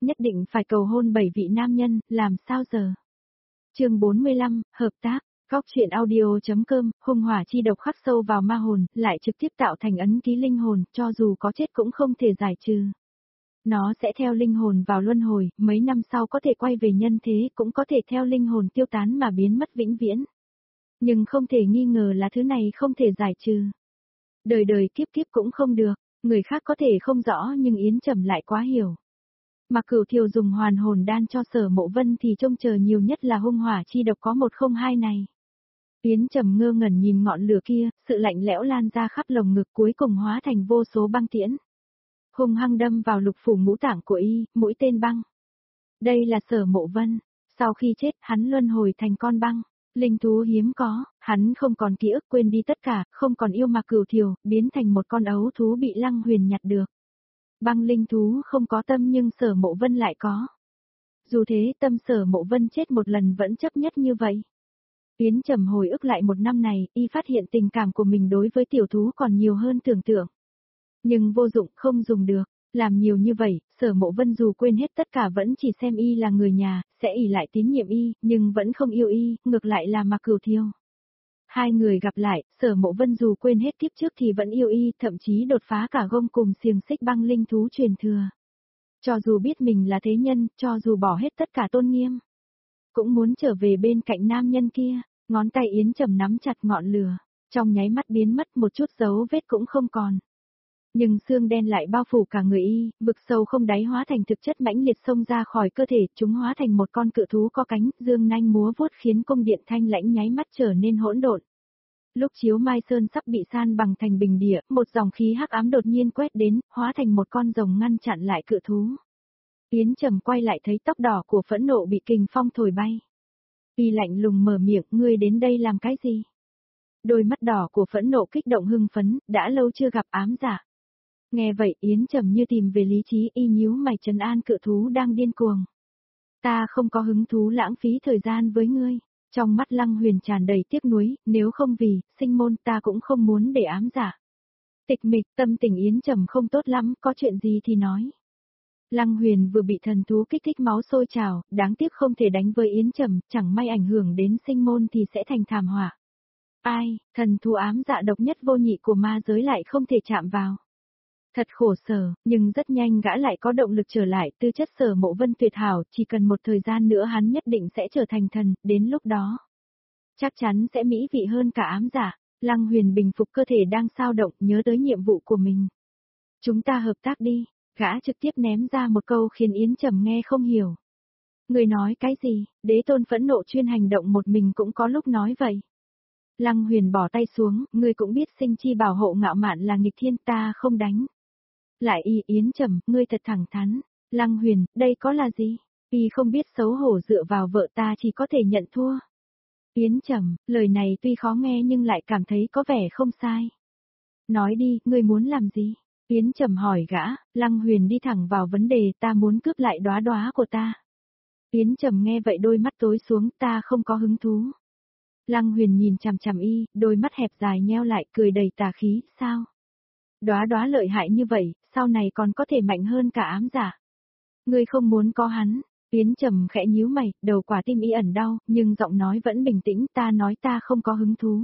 nhất định phải cầu hôn 7 vị nam nhân, làm sao giờ? Chương 45, hợp tác. Góc truyện audio.com, hung hỏa chi độc khắc sâu vào ma hồn, lại trực tiếp tạo thành ấn ký linh hồn, cho dù có chết cũng không thể giải trừ. Nó sẽ theo linh hồn vào luân hồi, mấy năm sau có thể quay về nhân thế, cũng có thể theo linh hồn tiêu tán mà biến mất vĩnh viễn. Nhưng không thể nghi ngờ là thứ này không thể giải trừ. Đời đời kiếp kiếp cũng không được, người khác có thể không rõ nhưng Yến Trầm lại quá hiểu. Mặc Cửu Thiều dùng hoàn hồn đan cho Sở Mộ Vân thì trông chờ nhiều nhất là hung hỏa chi độc có 102 này. Yến Trầm ngơ ngẩn nhìn ngọn lửa kia, sự lạnh lẽo lan ra khắp lồng ngực cuối cùng hóa thành vô số băng tiễn. Hung hăng đâm vào lục phủ ngũ tạng của y, mũi tên băng. Đây là Sở Mộ Vân, sau khi chết hắn luân hồi thành con băng, linh thú hiếm có, hắn không còn ký ức quên đi tất cả, không còn yêu Mặc Cửu Thiều, biến thành một con ấu thú bị Lăng Huyền nhặt được. Băng linh thú không có tâm nhưng Sở Mộ Vân lại có. Dù thế tâm Sở Mộ Vân chết một lần vẫn chấp nhất như vậy. Yến Trầm hồi ức lại một năm này, y phát hiện tình cảm của mình đối với tiểu thú còn nhiều hơn tưởng tượng. Nhưng vô dụng, không dùng được, làm nhiều như vậy, Sở Mộ Vân dù quên hết tất cả vẫn chỉ xem y là người nhà, sẽ ỷ lại tín nhiệm y, nhưng vẫn không yêu y, ngược lại là Mặc Cửu Thiều. Hai người gặp lại, Sở Mộ Vân dù quên hết kiếp trước thì vẫn yêu y, thậm chí đột phá cả gông cùng xiềng xích băng linh thú truyền thừa. Cho dù biết mình là thế nhân, cho dù bỏ hết tất cả tôn nghiêm, cũng muốn trở về bên cạnh nam nhân kia, ngón tay Yến Trầm nắm chặt ngọn lửa, trong nháy mắt biến mất một chút dấu vết cũng không còn. Nhưng xương đen lại bao phủ cả người y, vực sâu không đáy hóa thành thực chất mãnh liệt xông ra khỏi cơ thể, chúng hóa thành một con cự thú có cánh, dương nanh múa vuốt khiến cung điện thanh lãnh nháy mắt trở nên hỗn độn. Lúc chiếu mai sơn sắp bị san bằng thành bình địa, một dòng khí hắc ám đột nhiên quét đến, hóa thành một con rồng ngăn chặn lại cự thú. Yến Trầm quay lại thấy tóc đỏ của phẫn nộ bị kình phong thổi bay. Y lạnh lùng mở miệng, ngươi đến đây làm cái gì? Đôi mắt đỏ của phẫn nộ kích động hưng phấn, đã lâu chưa gặp ám giả. Nghe vậy Yến Trầm như tìm về lý trí, y nhíu mày trấn an cự thú đang điên cuồng. Ta không có hứng thú lãng phí thời gian với ngươi. Trong mắt Lăng Huyền tràn đầy tiếc nuối, nếu không vì sinh môn ta cũng không muốn để ám giả. Tịch mịch, tâm tình Yến Trầm không tốt lắm, có chuyện gì thì nói. Lăng Huyền vừa bị thần thú kích thích máu sôi trào, đáng tiếc không thể đánh với Yến Trầm, chẳng may ảnh hưởng đến sinh môn thì sẽ thành thảm họa. Ai, thần thú ám dạ độc nhất vô nhị của ma giới lại không thể chạm vào. Thật khổ sở, nhưng rất nhanh gã lại có động lực trở lại, tư chất Sở Mộ Vân tuyệt hảo, chỉ cần một thời gian nữa hắn nhất định sẽ trở thành thần, đến lúc đó. Chắc chắn sẽ mỹ vị hơn cả ám giả. Lăng Huyền bình phục cơ thể đang xao động, nhớ tới nhiệm vụ của mình. Chúng ta hợp tác đi, gã trực tiếp ném ra một câu khiến Yến Trầm nghe không hiểu. Người nói cái gì, đế tôn phẫn nộ chuyên hành động một mình cũng có lúc nói vậy. Lăng Huyền bỏ tay xuống, ngươi cũng biết sinh chi bảo hộ ngạo mạn là nghịch thiên, ta không đánh. Lại Yến Trầm, ngươi thật thẳng thắn. Lăng Huyền, đây có là gì? Y không biết xấu hổ dựa vào vợ ta chỉ có thể nhận thua. Yến Trầm, lời này tuy khó nghe nhưng lại cảm thấy có vẻ không sai. Nói đi, ngươi muốn làm gì? Yến Trầm hỏi gã, Lăng Huyền đi thẳng vào vấn đề, ta muốn cướp lại đóa đóa của ta. Yến Trầm nghe vậy đôi mắt tối xuống, ta không có hứng thú. Lăng Huyền nhìn chằm chằm y, đôi mắt hẹp dài nheo lại, cười đầy tà khí, sao? Đóa đóa lợi hại như vậy, sau này còn có thể mạnh hơn cả ám giả. Ngươi không muốn có hắn. Yến Trầm khẽ nhíu mày, đầu quả tim y ẩn đau, nhưng giọng nói vẫn bình tĩnh, ta nói ta không có hứng thú.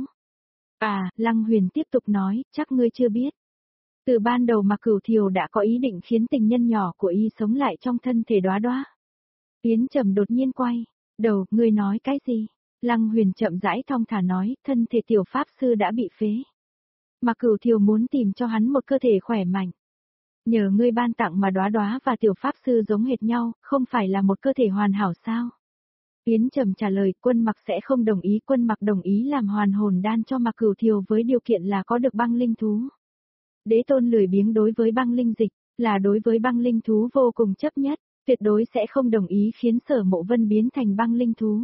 À, Lăng Huyền tiếp tục nói, chắc ngươi chưa biết. Từ ban đầu Mặc Cửu Thiều đã có ý định khiến tình nhân nhỏ của y sống lại trong thân thể đóa đóa. Yến Trầm đột nhiên quay đầu, ngươi nói cái gì? Lăng Huyền chậm rãi thong thả nói, thân thể tiểu pháp sư đã bị phế. Mặc Cửu Thiều muốn tìm cho hắn một cơ thể khỏe mạnh. Nhờ ngươi ban tặng mà đóa đóa và tiểu pháp sư giống hệt nhau, không phải là một cơ thể hoàn hảo sao? Yến Trầm trả lời, Quân Mặc sẽ không đồng ý, Quân Mặc đồng ý làm hoàn hồn đan cho Mặc Cửu Thiều với điều kiện là có được băng linh thú. Đế tôn lười biếng đối với băng linh dịch, là đối với băng linh thú vô cùng chấp nhất, tuyệt đối sẽ không đồng ý khiến Sở Mộ Vân biến thành băng linh thú.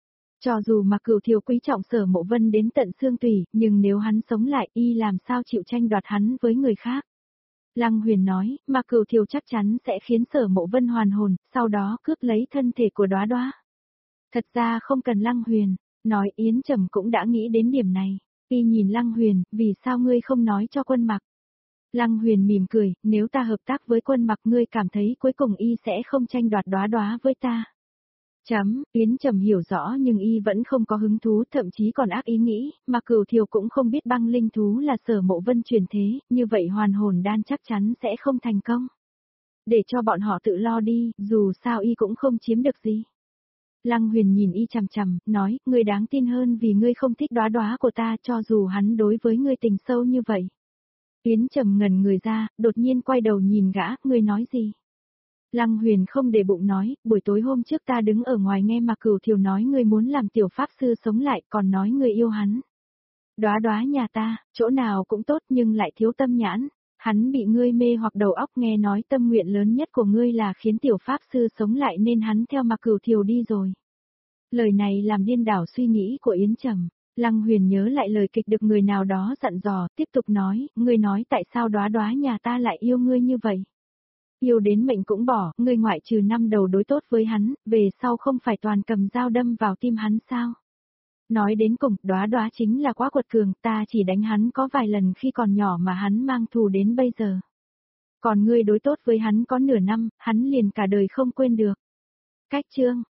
Cho dù Mặc Cửu Thiều quý trọng Sở Mộ Vân đến tận xương tủy, nhưng nếu hắn sống lại y làm sao chịu tranh đoạt hắn với người khác. Lăng Huyền nói, Mặc Cửu Thiều chắc chắn sẽ khiến Sở Mộ Vân hoàn hồn, sau đó cướp lấy thân thể của đóa đóa. Thật ra không cần Lăng Huyền, nói Yến Trầm cũng đã nghĩ đến điểm này. Y nhìn Lăng Huyền, vì sao ngươi không nói cho Quân Mặc? Lăng Huyền mỉm cười, nếu ta hợp tác với Quân Mặc ngươi cảm thấy cuối cùng y sẽ không tranh đoạt Đóa Đóa với ta. Yến Trầm hiểu rõ nhưng y vẫn không có hứng thú, thậm chí còn ác ý nghĩ, mà Cửu Thiều cũng không biết băng linh thú là Sở Mộ Vân truyền thế, như vậy hoàn hồn đan chắc chắn sẽ không thành công. Để cho bọn họ tự lo đi, dù sao y cũng không chiếm được gì. Lăng Huyền nhìn y chằm chằm, nói, ngươi đáng tin hơn vì ngươi không thích Đóa Đóa của ta cho dù hắn đối với ngươi tình sâu như vậy. Yến Trầm ngẩn người ra, đột nhiên quay đầu nhìn gã, ngươi nói gì? Lăng Huyền không để bụng nói, buổi tối hôm trước ta đứng ở ngoài nghe mà Cửu Thiều nói ngươi muốn làm tiểu pháp sư sống lại, còn nói ngươi yêu hắn. Đóa Đóa nhà ta, chỗ nào cũng tốt nhưng lại thiếu tâm nhãn, hắn bị ngươi mê hoặc đầu óc, nghe nói tâm nguyện lớn nhất của ngươi là khiến tiểu pháp sư sống lại nên hắn theo mà Cửu Thiều đi rồi. Lời này làm điên đảo suy nghĩ của Yến Trầm. Lăng Huyền nhớ lại lời kịch được người nào đó dặn dò, tiếp tục nói, ngươi nói tại sao Đóa Đóa nhà ta lại yêu ngươi như vậy? Yêu đến mệnh cũng bỏ, ngươi ngoại trừ năm đầu đối tốt với hắn, về sau không phải toàn cầm dao đâm vào tim hắn sao? Nói đến cùng, Đóa Đóa chính là quá quật cường, ta chỉ đánh hắn có vài lần khi còn nhỏ mà hắn mang thù đến bây giờ. Còn ngươi đối tốt với hắn có nửa năm, hắn liền cả đời không quên được. Cách chương